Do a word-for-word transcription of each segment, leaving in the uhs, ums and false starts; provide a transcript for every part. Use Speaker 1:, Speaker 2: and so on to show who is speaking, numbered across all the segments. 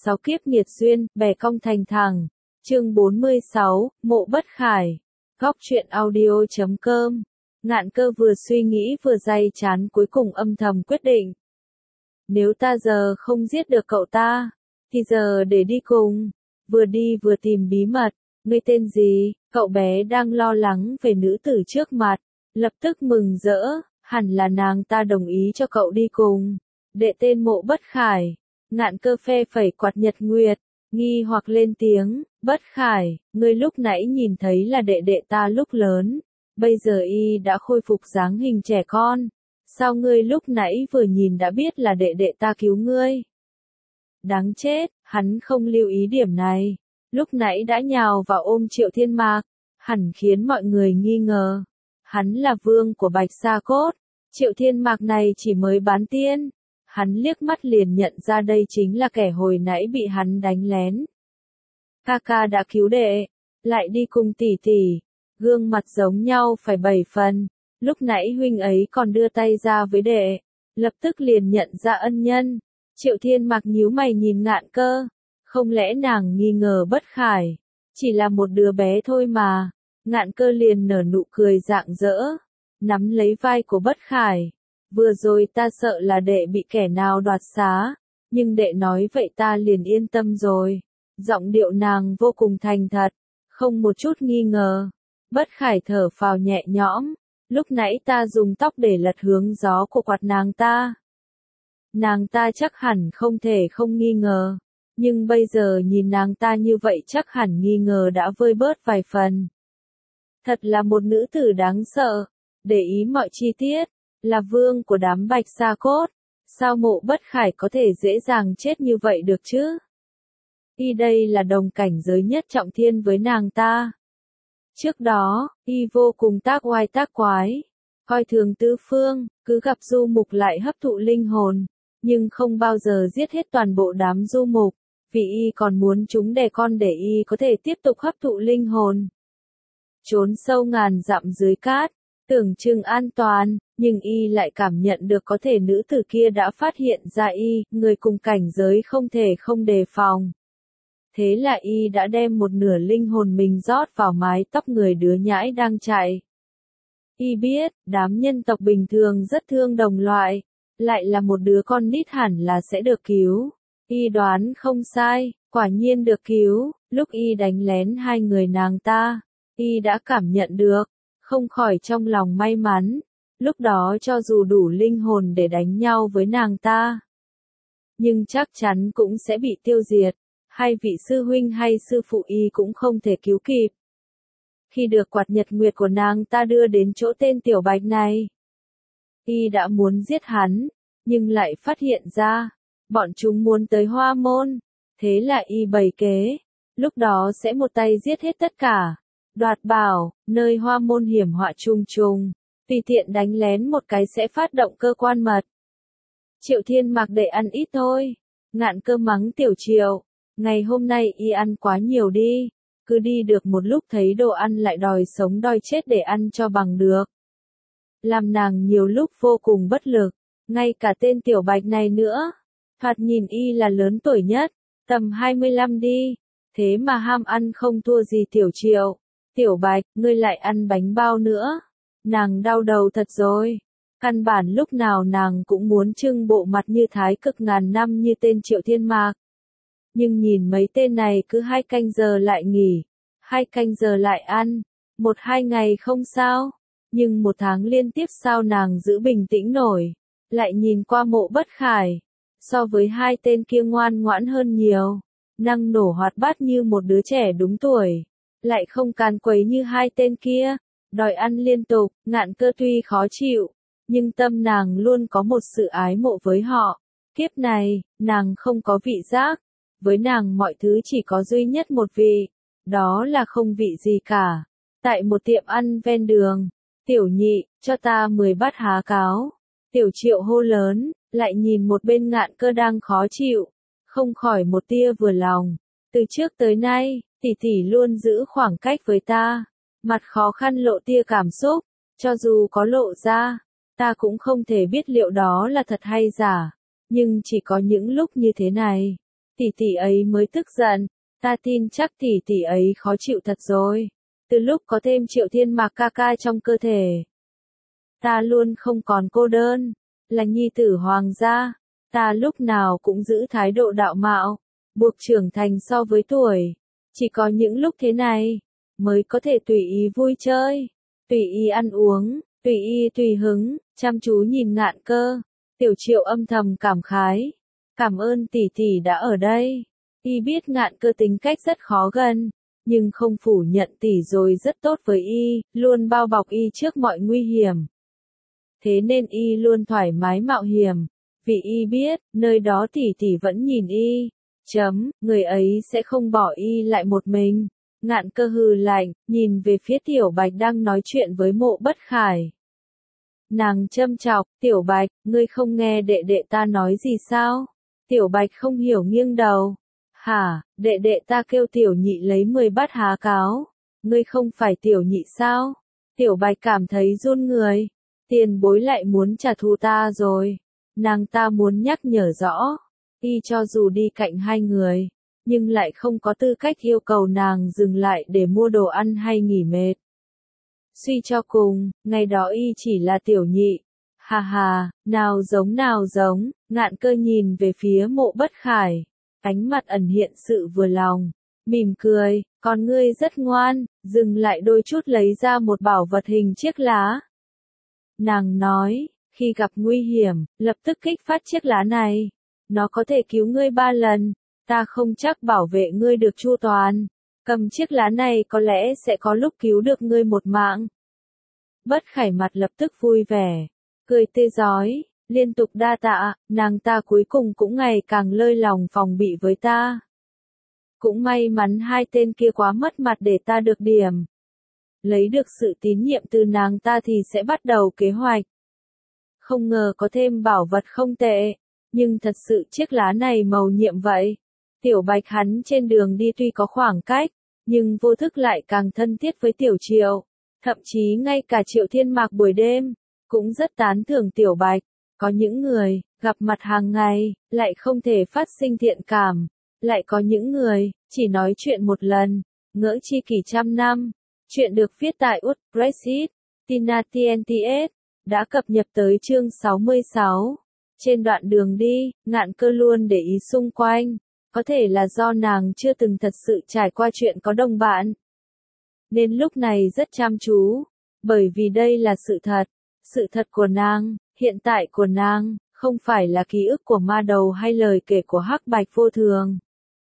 Speaker 1: sáu kiếp nghiệt duyên, bè cong thành thẳng. Chương bốn mươi sáu, Mộ Bất Khải. Góc truyện audio chấm com. Ngạn Cơ vừa suy nghĩ vừa day chán, cuối cùng âm thầm quyết định. Nếu ta giờ không giết được cậu ta, thì giờ để đi cùng. Vừa đi vừa tìm bí mật. Ngươi tên gì? Cậu bé đang lo lắng về nữ tử trước mặt. Lập tức mừng rỡ, hẳn là nàng ta đồng ý cho cậu đi cùng. Đệ tên Mộ Bất Khải. Ngạn Cơ phe phẩy quạt nhật nguyệt, nghi hoặc lên tiếng, Bất Khải, ngươi lúc nãy nhìn thấy là đệ đệ ta lúc lớn, bây giờ y đã khôi phục dáng hình trẻ con, sao ngươi lúc nãy vừa nhìn đã biết là đệ đệ ta cứu ngươi? Đáng chết, hắn không lưu ý điểm này, lúc nãy đã nhào vào ôm Triệu Thiên Mạc, hẳn khiến mọi người nghi ngờ. Hắn là vương của Bạch Sa Cốt, Triệu Thiên Mạc này chỉ mới bán tiên. Hắn liếc mắt liền nhận ra đây chính là kẻ hồi nãy bị hắn đánh lén. Ca ca đã cứu đệ, lại đi cùng tỷ tỷ, gương mặt giống nhau phải bảy phần, lúc nãy huynh ấy còn đưa tay ra với đệ, lập tức liền nhận ra ân nhân. Triệu Thiên Mạc nhíu mày nhìn Ngạn Cơ, không lẽ nàng nghi ngờ Bất Khải, chỉ là một đứa bé thôi mà. Ngạn Cơ liền nở nụ cười rạng rỡ, nắm lấy vai của Bất Khải. Vừa rồi ta sợ là đệ bị kẻ nào đoạt xá, nhưng đệ nói vậy ta liền yên tâm rồi. Giọng điệu nàng vô cùng thành thật, không một chút nghi ngờ. Bất Khải thở phào nhẹ nhõm, lúc nãy ta dùng tóc để lật hướng gió của quạt nàng ta. Nàng ta chắc hẳn không thể không nghi ngờ, nhưng bây giờ nhìn nàng ta như vậy chắc hẳn nghi ngờ đã vơi bớt vài phần. Thật là một nữ tử đáng sợ, để ý mọi chi tiết. Là vương của đám Bạch Sa Cốt, sao Mộ Bất Khải có thể dễ dàng chết như vậy được chứ? Y đây là đồng cảnh giới nhất trọng thiên với nàng ta. Trước đó, y vô cùng tác oai tác quái, coi thường tứ phương, cứ gặp du mục lại hấp thụ linh hồn, nhưng không bao giờ giết hết toàn bộ đám du mục, vì y còn muốn chúng đẻ con để y có thể tiếp tục hấp thụ linh hồn. Trốn sâu ngàn dặm dưới cát, tưởng chừng an toàn, nhưng y lại cảm nhận được có thể nữ tử kia đã phát hiện ra y, người cùng cảnh giới không thể không đề phòng. Thế là y đã đem một nửa linh hồn mình rót vào mái tóc người đứa nhãi đang chạy. Y biết, đám nhân tộc bình thường rất thương đồng loại, lại là một đứa con nít hẳn là sẽ được cứu. Y đoán không sai, quả nhiên được cứu, lúc y đánh lén hai người nàng ta, y đã cảm nhận được, không khỏi trong lòng may mắn. Lúc đó cho dù đủ linh hồn để đánh nhau với nàng ta, nhưng chắc chắn cũng sẽ bị tiêu diệt, hay vị sư huynh hay sư phụ y cũng không thể cứu kịp. Khi được quạt nhật nguyệt của nàng ta đưa đến chỗ tên Tiểu Bạch này, y đã muốn giết hắn, nhưng lại phát hiện ra, bọn chúng muốn tới Hoa Môn, thế là y bày kế, lúc đó sẽ một tay giết hết tất cả, đoạt bảo, nơi Hoa Môn hiểm họa trùng trùng. Tùy tiện đánh lén một cái sẽ phát động cơ quan mật. Triệu Thiên Mạc để ăn ít thôi. Ngạn Cơ mắng Tiểu Triệu. Ngày hôm nay y ăn quá nhiều đi. Cứ đi được một lúc thấy đồ ăn lại đòi sống đòi chết để ăn cho bằng được. Làm nàng nhiều lúc vô cùng bất lực. Ngay cả tên Tiểu Bạch này nữa. Thoạt nhìn y là lớn tuổi nhất. Tầm hai mươi lăm đi. Thế mà ham ăn không thua gì Tiểu Triệu. Tiểu Bạch, ngươi lại ăn bánh bao nữa. Nàng đau đầu thật rồi. Căn bản lúc nào nàng cũng muốn trưng bộ mặt như thái cực ngàn năm như tên Triệu Thiên Mạc. Nhưng nhìn mấy tên này cứ hai canh giờ lại nghỉ, hai canh giờ lại ăn, một hai ngày không sao. Nhưng một tháng liên tiếp sao nàng giữ bình tĩnh nổi. Lại nhìn qua Mộ Bất Khải, so với hai tên kia ngoan ngoãn hơn nhiều. Năng nổ hoạt bát như một đứa trẻ đúng tuổi, lại không càn quấy như hai tên kia. Đòi ăn liên tục, Ngạn Cơ tuy khó chịu, nhưng tâm nàng luôn có một sự ái mộ với họ. Kiếp này, nàng không có vị giác, với nàng mọi thứ chỉ có duy nhất một vị, đó là không vị gì cả. Tại một tiệm ăn ven đường, Tiểu Nhị, cho ta mười bát há cáo. Tiểu Triệu hô lớn, lại nhìn một bên Ngạn Cơ đang khó chịu, không khỏi một tia vừa lòng. Từ trước tới nay, tỷ tỷ luôn giữ khoảng cách với ta. Mặt khó khăn lộ tia cảm xúc, cho dù có lộ ra, ta cũng không thể biết liệu đó là thật hay giả, nhưng chỉ có những lúc như thế này, tỷ tỷ ấy mới tức giận, ta tin chắc tỷ tỷ ấy khó chịu thật rồi. Từ lúc có thêm Triệu Thiên Mạc ca ca trong cơ thể, ta luôn không còn cô đơn, là nhi tử hoàng gia, ta lúc nào cũng giữ thái độ đạo mạo, buộc trưởng thành so với tuổi. Chỉ có những lúc thế này, mới có thể tùy ý vui chơi, tùy ý ăn uống, tùy ý tùy hứng, chăm chú nhìn Ngạn Cơ. Tiểu Triệu âm thầm cảm khái, cảm ơn tỷ tỷ đã ở đây. Y biết Ngạn Cơ tính cách rất khó gần, nhưng không phủ nhận tỷ rồi rất tốt với Y, luôn bao bọc Y trước mọi nguy hiểm. Thế nên Y luôn thoải mái mạo hiểm, vì Y biết, nơi đó tỷ tỷ vẫn nhìn Y. Chấm, người ấy sẽ không bỏ Y lại một mình. Ngạn Cơ hừ lạnh, nhìn về phía Tiểu Bạch đang nói chuyện với Mộ Bất Khải. Nàng châm chọc, Tiểu Bạch, ngươi không nghe đệ đệ ta nói gì sao? Tiểu Bạch không hiểu nghiêng đầu. Hả, đệ đệ ta kêu Tiểu Nhị lấy mười bát há cáo. Ngươi không phải Tiểu Nhị sao? Tiểu Bạch cảm thấy run người. Tiền bối lại muốn trả thù ta rồi. Nàng ta muốn nhắc nhở rõ. Y cho dù đi cạnh hai người, nhưng lại không có tư cách yêu cầu nàng dừng lại để mua đồ ăn hay nghỉ mệt. Suy cho cùng, ngày đó Y chỉ là Tiểu Nhị. Hà hà, nào giống nào giống, Ngạn Cơ nhìn về phía Mộ Bất Khải. Ánh mặt ẩn hiện sự vừa lòng, mỉm cười, con ngươi rất ngoan, dừng lại đôi chút lấy ra một bảo vật hình chiếc lá. Nàng nói, khi gặp nguy hiểm, lập tức kích phát chiếc lá này. Nó có thể cứu ngươi ba lần, ta không chắc bảo vệ ngươi được chu toàn. Cầm chiếc lá này có lẽ sẽ có lúc cứu được ngươi một mạng. Bất Khải mặt lập tức vui vẻ, cười tươi rói, liên tục đa tạ, nàng ta cuối cùng cũng ngày càng lơi lòng phòng bị với ta. Cũng may mắn hai tên kia quá mất mặt để ta được điểm. Lấy được sự tín nhiệm từ nàng ta thì sẽ bắt đầu kế hoạch. Không ngờ có thêm bảo vật không tệ, nhưng thật sự chiếc lá này mầu nhiệm vậy. Tiểu Bạch hắn trên đường đi tuy có khoảng cách, nhưng vô thức lại càng thân thiết với Tiểu Triệu. Thậm chí ngay cả Triệu Thiên Mạc buổi đêm, cũng rất tán thưởng Tiểu Bạch. Có những người, gặp mặt hàng ngày, lại không thể phát sinh thiện cảm. Lại có những người, chỉ nói chuyện một lần, ngỡ chi kỷ trăm năm. Chuyện được viết tại Utrecht, Tina tê en tê ét, đã cập nhật tới chương sáu mươi sáu. Trên đoạn đường đi, Ngạn Cơ luôn để ý xung quanh. Có thể là do nàng chưa từng thật sự trải qua chuyện có đồng bạn, nên lúc này rất chăm chú. Bởi vì đây là sự thật. Sự thật của nàng, hiện tại của nàng, không phải là ký ức của ma đầu hay lời kể của Hắc Bạch Vô Thường.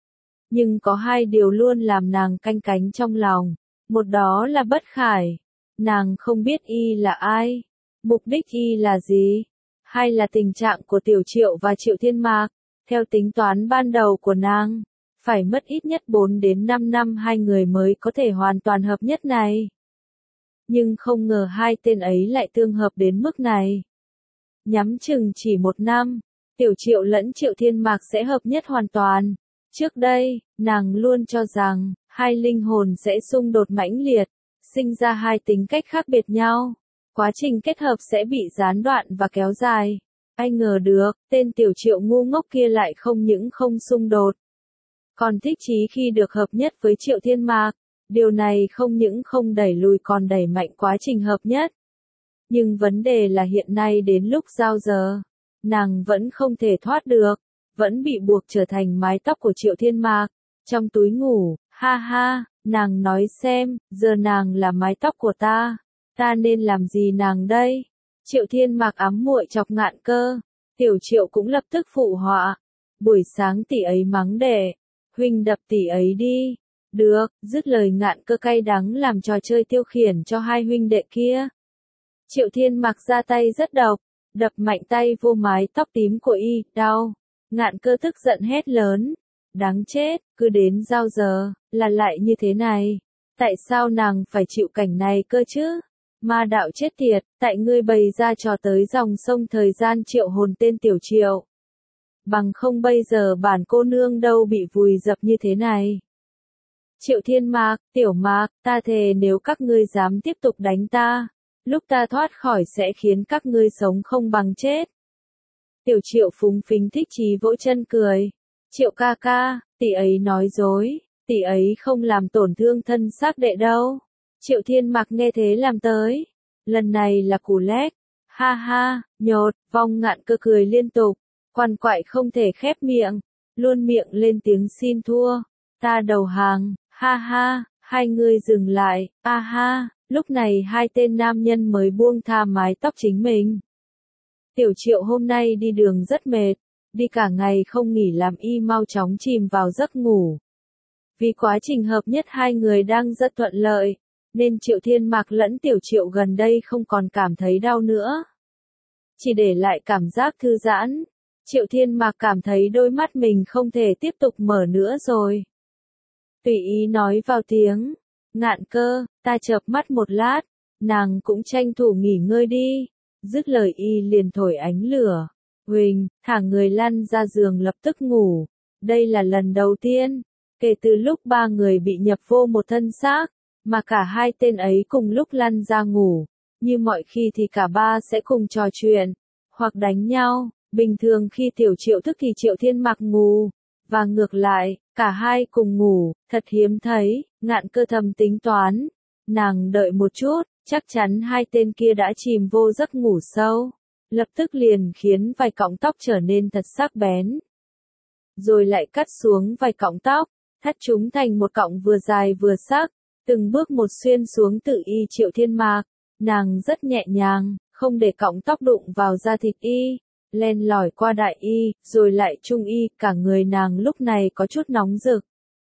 Speaker 1: Nhưng có hai điều luôn làm nàng canh cánh trong lòng. Một đó là Bất Khải. Nàng không biết Y là ai, mục đích Y là gì. Hai là tình trạng của Tiểu Triệu và Triệu Thiên Mạc. Theo tính toán ban đầu của nàng, phải mất ít nhất bốn đến năm năm hai người mới có thể hoàn toàn hợp nhất này. Nhưng không ngờ hai tên ấy lại tương hợp đến mức này. Nhắm chừng chỉ một năm, Tiểu Triệu lẫn Triệu Thiên Mạc sẽ hợp nhất hoàn toàn. Trước đây, nàng luôn cho rằng, hai linh hồn sẽ xung đột mãnh liệt, sinh ra hai tính cách khác biệt nhau. Quá trình kết hợp sẽ bị gián đoạn và kéo dài. Ai ngờ được, tên Tiểu Triệu ngu ngốc kia lại không những không xung đột, còn thích chí khi được hợp nhất với Triệu Thiên Mạc. Điều này không những không đẩy lùi còn đẩy mạnh quá trình hợp nhất. Nhưng vấn đề là hiện nay đến lúc giao giờ, nàng vẫn không thể thoát được, vẫn bị buộc trở thành mái tóc của Triệu Thiên Mạc. Trong túi ngủ, ha ha, nàng nói xem, giờ nàng là mái tóc của ta, ta nên làm gì nàng đây? Triệu Thiên Mạc ám muội chọc Ngạn Cơ, Tiểu Triệu cũng lập tức phụ họa. Buổi sáng tỷ ấy mắng đệ, huynh đập tỷ ấy đi. Được, dứt lời Ngạn Cơ cay đắng làm trò chơi tiêu khiển cho hai huynh đệ kia. Triệu Thiên Mạc ra tay rất độc, đập mạnh tay vô mái tóc tím của Y, đau. Ngạn Cơ tức giận hét lớn, đáng chết, cứ đến giao giờ, là lại như thế này. Tại sao nàng phải chịu cảnh này cơ chứ? Ma đạo chết tiệt, tại ngươi bày ra trò tới dòng sông thời gian triệu hồn tên Tiểu Triệu. Bằng không bây giờ bản cô nương đâu bị vùi dập như thế này. Triệu Thiên Mạc, Tiểu Mạc, ta thề nếu các ngươi dám tiếp tục đánh ta, lúc ta thoát khỏi sẽ khiến các ngươi sống không bằng chết. Tiểu Triệu phúng phính thích chí vỗ chân cười. Triệu ca ca, tỷ ấy nói dối, tỷ ấy không làm tổn thương thân xác đệ đâu. Triệu Thiên Mạc nghe thế làm tới. Lần này là cú lét. Ha ha, nhột, Vong Ngạn Cơ cười liên tục. Quan quại không thể khép miệng. Luôn miệng lên tiếng xin thua. Ta đầu hàng, ha ha, hai người dừng lại, a ha. Lúc này hai tên nam nhân mới buông tha mái tóc chính mình. Tiểu Triệu hôm nay đi đường rất mệt. Đi cả ngày không nghỉ làm y mau chóng chìm vào giấc ngủ. Vì quá trình hợp nhất hai người đang rất thuận lợi, nên Triệu Thiên Mạc lẫn Tiểu Triệu gần đây không còn cảm thấy đau nữa. Chỉ để lại cảm giác thư giãn, Triệu Thiên Mạc cảm thấy đôi mắt mình không thể tiếp tục mở nữa rồi. Tùy ý nói vào tiếng, Ngạn Cơ, ta chợp mắt một lát, nàng cũng tranh thủ nghỉ ngơi đi. Dứt lời y liền thổi ánh lửa. Huỳnh, thả người lăn ra giường lập tức ngủ. Đây là lần đầu tiên, kể từ lúc ba người bị nhập vô một thân xác, mà cả hai tên ấy cùng lúc lăn ra ngủ. Như mọi khi thì cả ba sẽ cùng trò chuyện, hoặc đánh nhau. Bình thường khi Tiểu Triệu thức thì Triệu Thiên Mạc ngủ, và ngược lại, cả hai cùng ngủ, thật hiếm thấy. Ngạn Cơ thầm tính toán. Nàng đợi một chút, chắc chắn hai tên kia đã chìm vô giấc ngủ sâu. Lập tức liền khiến vài cọng tóc trở nên thật sắc bén. Rồi lại cắt xuống vài cọng tóc, thắt chúng thành một cọng vừa dài vừa sắc, từng bước một xuyên xuống tự y Triệu Thiên Mạc. Nàng rất nhẹ nhàng, không để cọng tóc đụng vào da thịt y, len lỏi qua đại y, rồi lại trung y, cả người nàng lúc này có chút nóng rực.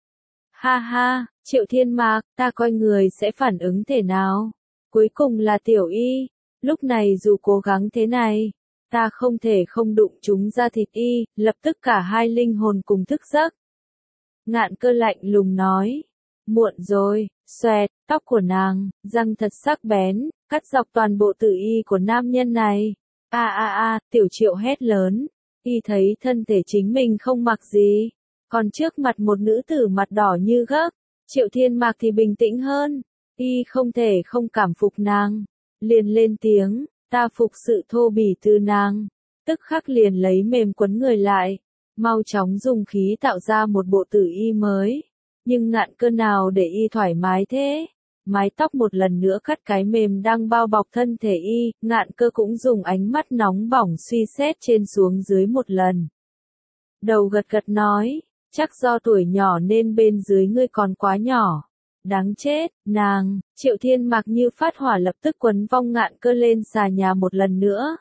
Speaker 1: Ha ha, Triệu Thiên Mạc, ta coi người sẽ phản ứng thế nào? Cuối cùng là Tiểu Y. Lúc này dù cố gắng thế này, ta không thể không đụng chúng ra thịt y, lập tức cả hai linh hồn cùng thức giấc. Ngạn Cơ lạnh lùng nói, muộn rồi, xoẹt, tóc của nàng, răng thật sắc bén, cắt dọc toàn bộ tử y của nam nhân này. A a a, Tiểu Triệu hét lớn, y thấy thân thể chính mình không mặc gì, còn trước mặt một nữ tử mặt đỏ như gấc, Triệu Thiên Mạc thì bình tĩnh hơn, y không thể không cảm phục nàng. Liền lên tiếng, ta phục sự thô bỉ từ nàng, tức khắc liền lấy mềm quấn người lại, mau chóng dùng khí tạo ra một bộ tử y mới. Nhưng Ngạn Cơ nào để y thoải mái thế? Mái tóc một lần nữa cắt cái mềm đang bao bọc thân thể y, Ngạn Cơ cũng dùng ánh mắt nóng bỏng suy xét trên xuống dưới một lần. Đầu gật gật nói, chắc do tuổi nhỏ nên bên dưới ngươi còn quá nhỏ. Đáng chết, nàng, Triệu Thiên Mạc như phát hỏa lập tức quấn Vong Ngạn Cơ lên xà nhà một lần nữa.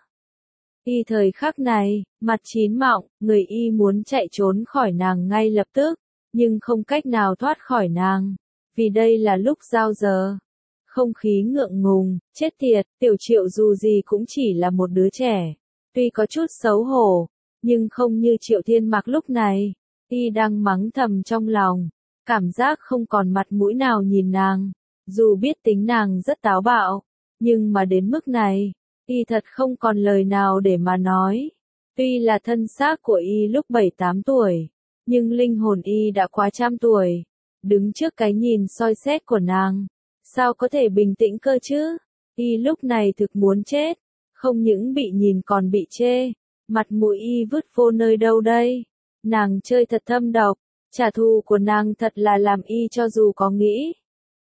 Speaker 1: Y thời khắc này, mặt chín mọng, người y muốn chạy trốn khỏi nàng ngay lập tức, nhưng không cách nào thoát khỏi nàng, vì đây là lúc giao giờ. Không khí ngượng ngùng, chết tiệt, Tiểu Triệu dù gì cũng chỉ là một đứa trẻ, tuy có chút xấu hổ, nhưng không như Triệu Thiên Mạc lúc này, y đang mắng thầm trong lòng. Cảm giác không còn mặt mũi nào nhìn nàng, dù biết tính nàng rất táo bạo, nhưng mà đến mức này, y thật không còn lời nào để mà nói. Tuy là thân xác của y lúc bảy tám tuổi, nhưng linh hồn y đã quá trăm tuổi. Đứng trước cái nhìn soi xét của nàng, sao có thể bình tĩnh cơ chứ? Y lúc này thực muốn chết, không những bị nhìn còn bị chê, mặt mũi y vứt vô nơi đâu đây. Nàng chơi thật thâm độc. Trả thù của nàng thật là làm y cho dù có nghĩ,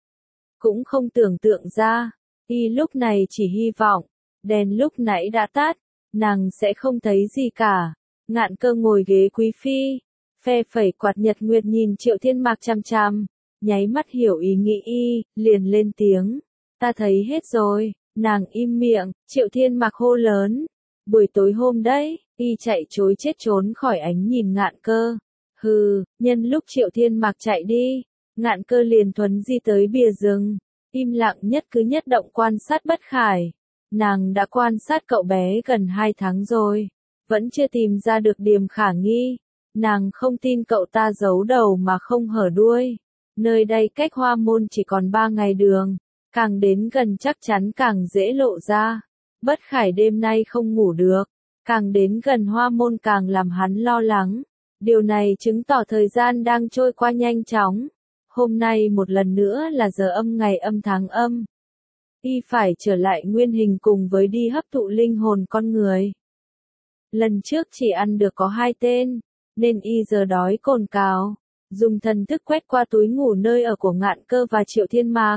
Speaker 1: cũng không tưởng tượng ra, y lúc này chỉ hy vọng, đèn lúc nãy đã tắt, nàng sẽ không thấy gì cả. Ngạn Cơ ngồi ghế quý phi, phe phẩy quạt nhật nguyệt nhìn Triệu Thiên Mạc chằm chằm, nháy mắt hiểu ý nghĩ y, liền lên tiếng, ta thấy hết rồi. Nàng im miệng, Triệu Thiên Mạc hô lớn, buổi tối hôm đấy, y chạy chối chết trốn khỏi ánh nhìn Ngạn Cơ. Hừ, nhân lúc Triệu Thiên Mạc chạy đi, Ngạn Cơ liền thuấn di tới bìa rừng, im lặng nhất cứ nhất động quan sát Bất Khải. Nàng đã quan sát cậu bé gần hai tháng rồi, vẫn chưa tìm ra được điểm khả nghi. Nàng không tin cậu ta giấu đầu mà không hở đuôi. Nơi đây cách Hoa Môn chỉ còn ba ngày đường, càng đến gần chắc chắn càng dễ lộ ra. Bất Khải đêm nay không ngủ được, càng đến gần Hoa Môn càng làm hắn lo lắng. Điều này chứng tỏ thời gian đang trôi qua nhanh chóng. Hôm nay một lần nữa là giờ âm ngày âm tháng âm. Y phải trở lại nguyên hình cùng với đi hấp thụ linh hồn con người. Lần trước chỉ ăn được có hai tên, nên y giờ đói cồn cào, dùng thần thức quét qua túi ngủ nơi ở của Ngạn Cơ và Triệu Thiên Mạc.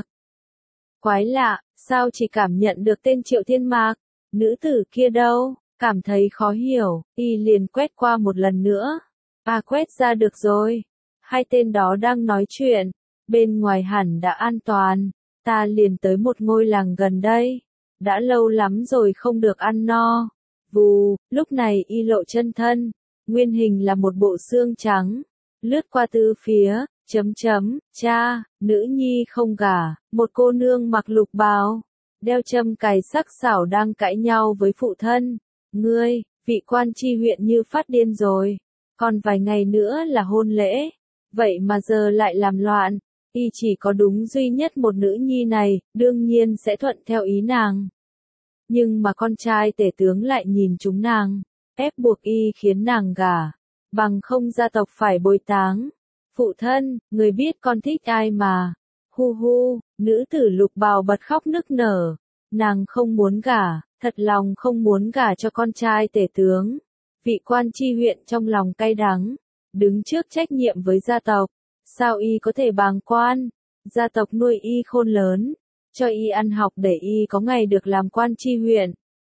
Speaker 1: Quái lạ, sao chỉ cảm nhận được tên Triệu Thiên Mạc, nữ tử kia đâu, cảm thấy khó hiểu, y liền quét qua một lần nữa. À, quét ra được rồi, hai tên đó đang nói chuyện, bên ngoài hẳn đã an toàn, ta liền tới một ngôi làng gần đây, đã lâu lắm rồi không được ăn no. Vù, lúc này y lộ chân thân, nguyên hình là một bộ xương trắng, lướt qua tứ phía, chấm chấm, cha, nữ nhi không gả, một cô nương mặc lục bào, đeo châm cài sắc sảo đang cãi nhau với phụ thân. Ngươi, vị quan tri huyện như phát điên rồi, còn vài ngày nữa là hôn lễ, vậy mà giờ lại làm loạn, y chỉ có đúng duy nhất một nữ nhi này, đương nhiên sẽ thuận theo ý nàng. Nhưng mà con trai tể tướng lại nhìn chúng nàng, ép buộc y khiến nàng gả, bằng không gia tộc phải bồi táng. Phụ thân, người biết con thích ai mà. Hu hu, nữ tử lục bào bật khóc nức nở, nàng không muốn gả, thật lòng không muốn gả cho con trai tể tướng. Vị quan tri huyện trong lòng cay đắng, đứng trước trách nhiệm với gia tộc, sao y có thể bàng quan, gia tộc nuôi y khôn lớn, cho y ăn học để y có ngày được làm quan tri huyện.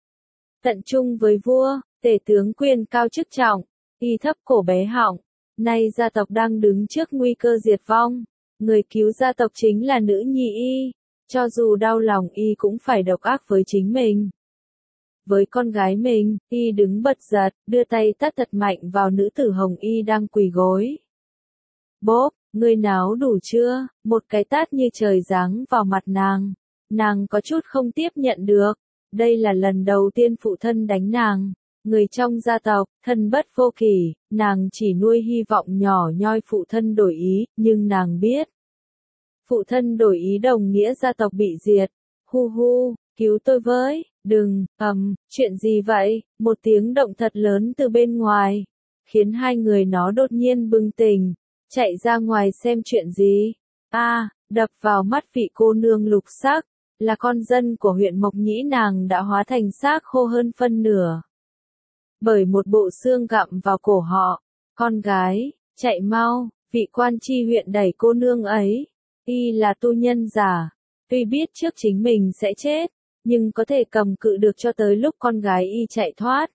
Speaker 1: Tận trung với vua, tể tướng quyền cao chức trọng, y thấp cổ bé họng, nay gia tộc đang đứng trước nguy cơ diệt vong, người cứu gia tộc chính là nữ nhi y, cho dù đau lòng y cũng phải độc ác với chính mình. Với con gái mình, y đứng bật giật, đưa tay tát thật mạnh vào nữ tử hồng y đang quỳ gối. Bốp, ngươi náo đủ chưa? Một cái tát như trời giáng vào mặt nàng. Nàng có chút không tiếp nhận được. Đây là lần đầu tiên phụ thân đánh nàng. Người trong gia tộc, thân bất vô kỷ, nàng chỉ nuôi hy vọng nhỏ nhoi phụ thân đổi ý, nhưng nàng biết. Phụ thân đổi ý đồng nghĩa gia tộc bị diệt. Hu hu, cứu tôi với, đừng, ầm, um, chuyện gì vậy? Một tiếng động thật lớn từ bên ngoài, khiến hai người nó đột nhiên bừng tỉnh, chạy ra ngoài xem chuyện gì. A, à, đập vào mắt vị cô nương lục sắc, là con dân của huyện Mộc Nhĩ, nàng đã hóa thành xác khô hơn phân nửa. Bởi một bộ xương gặm vào cổ họ, con gái, chạy mau, vị quan tri huyện đẩy cô nương ấy, y là tu nhân giả, tuy biết trước chính mình sẽ chết, nhưng có thể cầm cự được cho tới lúc con gái y chạy thoát.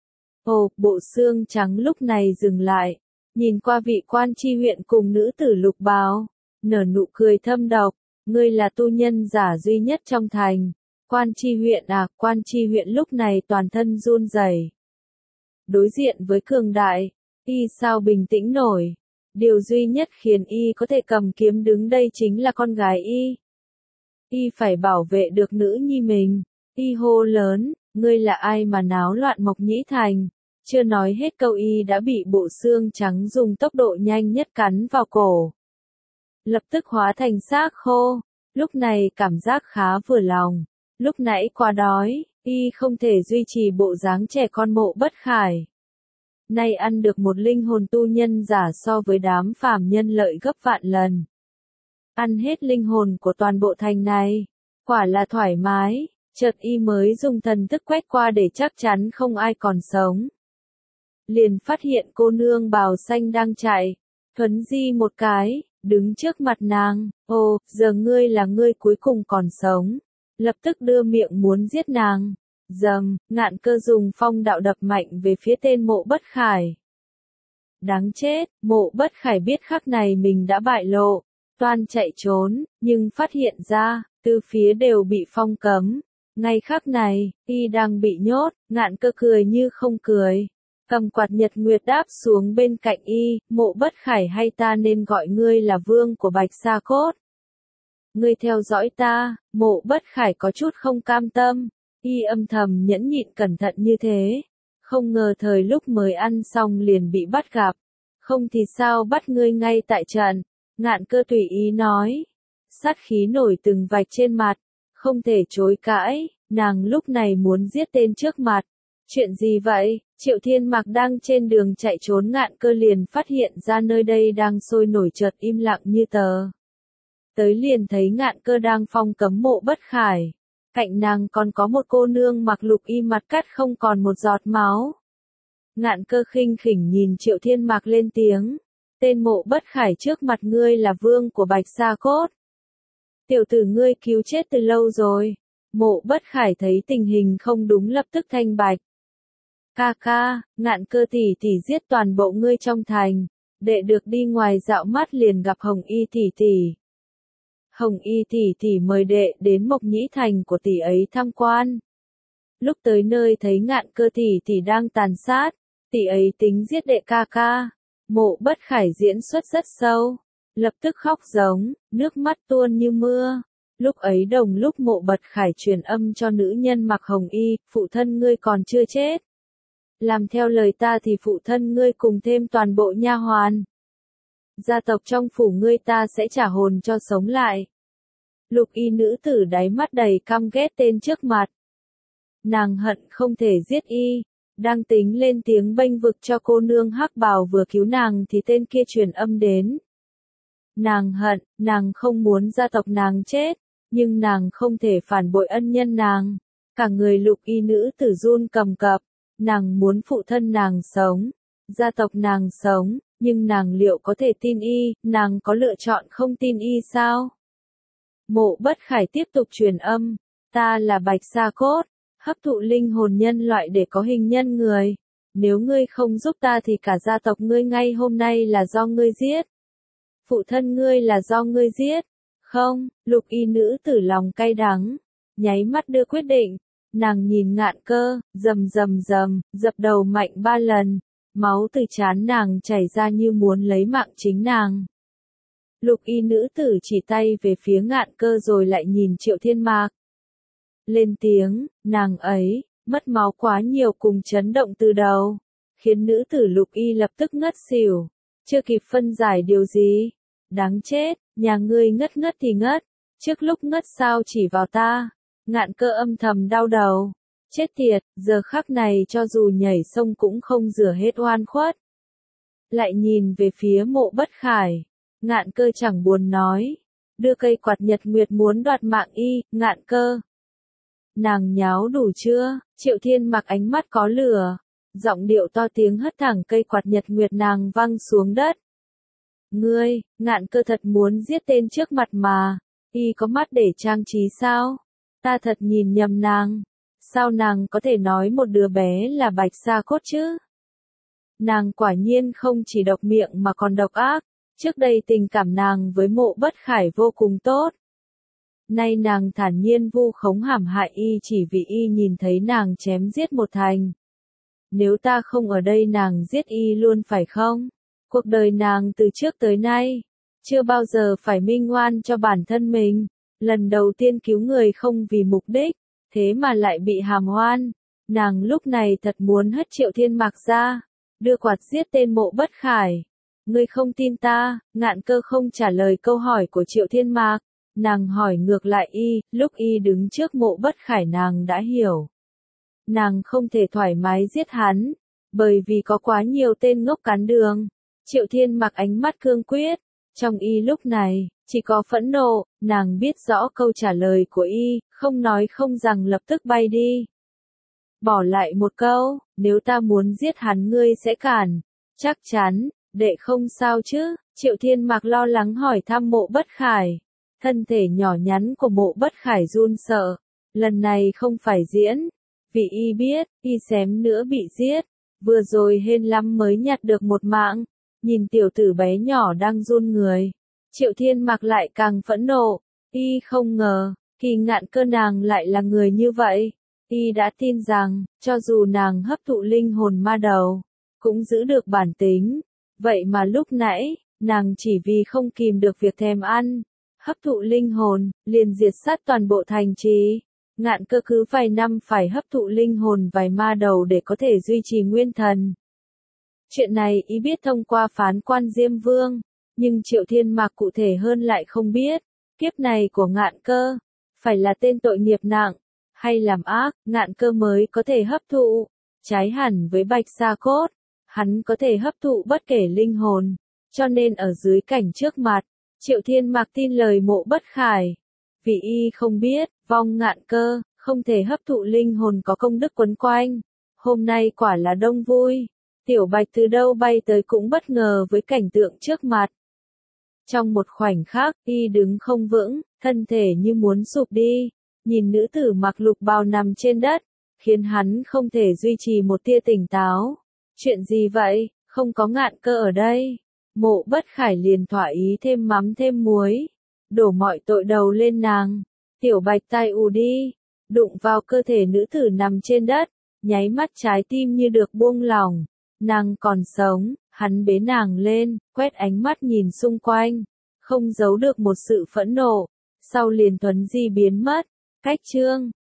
Speaker 1: Ồ, bộ xương trắng lúc này dừng lại, nhìn qua vị quan tri huyện cùng nữ tử lục bào, nở nụ cười thâm độc, ngươi là tu nhân giả duy nhất trong thành. Quan tri huyện à, quan tri huyện lúc này toàn thân run rẩy. Đối diện với cường đại, y sao bình tĩnh nổi, điều duy nhất khiến y có thể cầm kiếm đứng đây chính là con gái y. Y phải bảo vệ được nữ nhi mình, y hô lớn, ngươi là ai mà náo loạn Mộc Nhĩ thành, chưa nói hết câu y đã bị bộ xương trắng dùng tốc độ nhanh nhất cắn vào cổ. Lập tức hóa thành xác khô, lúc này cảm giác khá vừa lòng, lúc nãy quá đói, y không thể duy trì bộ dáng trẻ con Mộ Bất Khải. Nay ăn được một linh hồn tu nhân giả so với đám phàm nhân lợi gấp vạn lần. Ăn hết linh hồn của toàn bộ thành này, quả là thoải mái, chợt y mới dùng thần thức quét qua để chắc chắn không ai còn sống. Liền phát hiện cô nương bào xanh đang chạy, thuấn di một cái, đứng trước mặt nàng, ồ, giờ ngươi là ngươi cuối cùng còn sống, lập tức đưa miệng muốn giết nàng. Dầm, Ngạn Cơ dùng phong đạo đập mạnh về phía tên Mộ Bất Khải. Đáng chết, Mộ Bất Khải biết khắc này mình đã bại lộ, toan chạy trốn, nhưng phát hiện ra, từ phía đều bị phong cấm. Ngay khắc này, y đang bị nhốt, Ngạn Cơ cười như không cười. Cầm quạt nhật nguyệt đáp xuống bên cạnh y, Mộ Bất Khải, hay ta nên gọi ngươi là vương của Bạch Sa Cốt. Ngươi theo dõi ta, Mộ Bất Khải có chút không cam tâm. Y âm thầm nhẫn nhịn cẩn thận như thế, không ngờ thời lúc mới ăn xong liền bị bắt gặp, không thì sao bắt ngươi ngay tại trận. Ngạn Cơ tùy ý nói, sát khí nổi từng vạch trên mặt, không thể chối cãi, nàng lúc này muốn giết tên trước mặt. Chuyện gì vậy? Triệu Thiên Mạc đang trên đường chạy trốn, Ngạn Cơ liền phát hiện ra nơi đây đang sôi nổi, chợt im lặng như tờ. Tới liền thấy Ngạn Cơ đang phong cấm Mộ Bất Khải. Cạnh nàng còn có một cô nương mặc lục y, mặt cắt không còn một giọt máu. Ngạn Cơ khinh khỉnh nhìn Triệu Thiên Mạc lên tiếng. Tên Mộ Bất Khải trước mặt ngươi là vương của Bạch Sa Cốt. Tiểu tử ngươi cứu chết từ lâu rồi. Mộ Bất Khải thấy tình hình không đúng lập tức thanh bạch. Ca ca, Ngạn Cơ tỷ tỷ giết toàn bộ ngươi trong thành. Đệ được đi ngoài dạo mắt liền gặp Hồng Y tỷ tỷ. Hồng Y tỷ tỷ mời đệ đến Mộc Nhĩ Thành của tỷ ấy tham quan. Lúc tới nơi thấy Ngạn Cơ tỷ tỷ đang tàn sát, tỷ ấy tính giết đệ ca ca. Mộ Bất Khải diễn xuất rất sâu, lập tức khóc giống, nước mắt tuôn như mưa. Lúc ấy đồng lúc Mộ Bất Khải truyền âm cho nữ nhân mặc hồng y, phụ thân ngươi còn chưa chết. Làm theo lời ta thì phụ thân ngươi cùng thêm toàn bộ nha hoàn. Gia tộc trong phủ ngươi ta sẽ trả hồn cho sống lại. Lục y nữ tử đáy mắt đầy căm ghét tên trước mặt. Nàng hận không thể giết y, đang tính lên tiếng bênh vực cho cô nương hắc bào vừa cứu nàng thì tên kia truyền âm đến. Nàng hận, nàng không muốn gia tộc nàng chết, nhưng nàng không thể phản bội ân nhân nàng. Cả người lục y nữ tử run cầm cập, nàng muốn phụ thân nàng sống, gia tộc nàng sống, nhưng nàng liệu có thể tin y, nàng có lựa chọn không tin y sao? Mộ Bất Khải tiếp tục truyền âm, ta là Bạch Sa Cốt, hấp thụ linh hồn nhân loại để có hình nhân người. Nếu ngươi không giúp ta thì cả gia tộc ngươi ngay hôm nay là do ngươi giết. Phụ thân ngươi là do ngươi giết. Không, lục y nữ tử lòng cay đắng, nháy mắt đưa quyết định. Nàng nhìn Ngạn Cơ, rầm rầm rầm, dập đầu mạnh ba lần, máu từ trán nàng chảy ra như muốn lấy mạng chính nàng. Lục y nữ tử chỉ tay về phía Ngạn Cơ rồi lại nhìn Triệu Thiên Mạc. Lên tiếng, nàng ấy, mất máu quá nhiều cùng chấn động từ đầu, khiến nữ tử lục y lập tức ngất xỉu, chưa kịp phân giải điều gì. Đáng chết, nhà ngươi ngất ngất thì ngất, trước lúc ngất sao chỉ vào ta. Ngạn Cơ âm thầm đau đầu. Chết tiệt, giờ khắc này cho dù nhảy sông cũng không rửa hết oan khuất. Lại nhìn về phía Mộ Bất Khải. Ngạn Cơ chẳng buồn nói. Đưa cây quạt nhật nguyệt muốn đoạt mạng y, Ngạn Cơ. Nàng nháo đủ chưa? Triệu Thiên Mặc ánh mắt có lửa. Giọng điệu to tiếng hất thẳng cây quạt nhật nguyệt nàng văng xuống đất. Ngươi, Ngạn Cơ thật muốn giết tên trước mặt mà. Y có mắt để trang trí sao? Ta thật nhìn nhầm nàng. Sao nàng có thể nói một đứa bé là Bạch Sa Cốt chứ? Nàng quả nhiên không chỉ độc miệng mà còn độc ác. Trước đây tình cảm nàng với Mộ Bất Khải vô cùng tốt. Nay nàng thản nhiên vu khống hãm hại y chỉ vì y nhìn thấy nàng chém giết một thành. Nếu ta không ở đây nàng giết y luôn phải không? Cuộc đời nàng từ trước tới nay, chưa bao giờ phải minh oan cho bản thân mình. Lần đầu tiên cứu người không vì mục đích, thế mà lại bị hàm oan. Nàng lúc này thật muốn hất Triệu Thiên Mạc ra, đưa quạt giết tên Mộ Bất Khải. Ngươi không tin ta? Ngạn Cơ không trả lời câu hỏi của Triệu Thiên Mạc. Nàng hỏi ngược lại y, lúc y đứng trước Mộ Bất Khải nàng đã hiểu. Nàng không thể thoải mái giết hắn, bởi vì có quá nhiều tên ngốc cản đường. Triệu Thiên Mặc ánh mắt cương quyết, trong y lúc này, chỉ có phẫn nộ, nàng biết rõ câu trả lời của y, không nói không rằng lập tức bay đi. Bỏ lại một câu, nếu ta muốn giết hắn ngươi sẽ cản, chắc chắn, đệ không sao chứ, Triệu Thiên Mặc lo lắng hỏi thăm Mộ Bất Khải. Thân thể nhỏ nhắn của Mộ Bất Khải run sợ, lần này không phải diễn, vì y biết, y xém nữa bị giết, vừa rồi hên lắm mới nhặt được một mạng, nhìn tiểu tử bé nhỏ đang run người. Triệu Thiên Mặc lại càng phẫn nộ, y không ngờ, Kỳ Ngạn Cơ nàng lại là người như vậy, y đã tin rằng, cho dù nàng hấp thụ linh hồn ma đầu, cũng giữ được bản tính, vậy mà lúc nãy, nàng chỉ vì không kìm được việc thèm ăn, hấp thụ linh hồn, liền diệt sát toàn bộ thành trì. Ngạn Cơ cứ vài năm phải hấp thụ linh hồn vài ma đầu để có thể duy trì nguyên thần. Chuyện này y biết thông qua phán quan Diêm Vương, nhưng Triệu Thiên Mạc cụ thể hơn lại không biết. Kiếp này của Ngạn Cơ, phải là tên tội nghiệp nặng, hay làm ác, Ngạn Cơ mới có thể hấp thụ. Trái hẳn với Bạch Sa Cốt, hắn có thể hấp thụ bất kể linh hồn, cho nên ở dưới cảnh trước mặt, Triệu Thiên Mạc tin lời Mộ Bất Khải. Vì y không biết, vong Ngạn Cơ, không thể hấp thụ linh hồn có công đức quấn quanh. Hôm nay quả là đông vui. Tiểu Bạch từ đâu bay tới cũng bất ngờ với cảnh tượng trước mặt. Trong một khoảnh khắc, y đứng không vững, thân thể như muốn sụp đi, nhìn nữ tử mặc lục bào nằm trên đất, khiến hắn không thể duy trì một tia tỉnh táo. Chuyện gì vậy, không có Ngạn Cơ ở đây. Mộ Bất Khải liền thỏa ý thêm mắm thêm muối, đổ mọi tội đầu lên nàng. Tiểu Bạch tai ù đi, đụng vào cơ thể nữ tử nằm trên đất, nháy mắt trái tim như được buông lỏng. Nàng còn sống, hắn bế nàng lên, quét ánh mắt nhìn xung quanh, không giấu được một sự phẫn nộ, sau liền thuấn di biến mất. Cách chương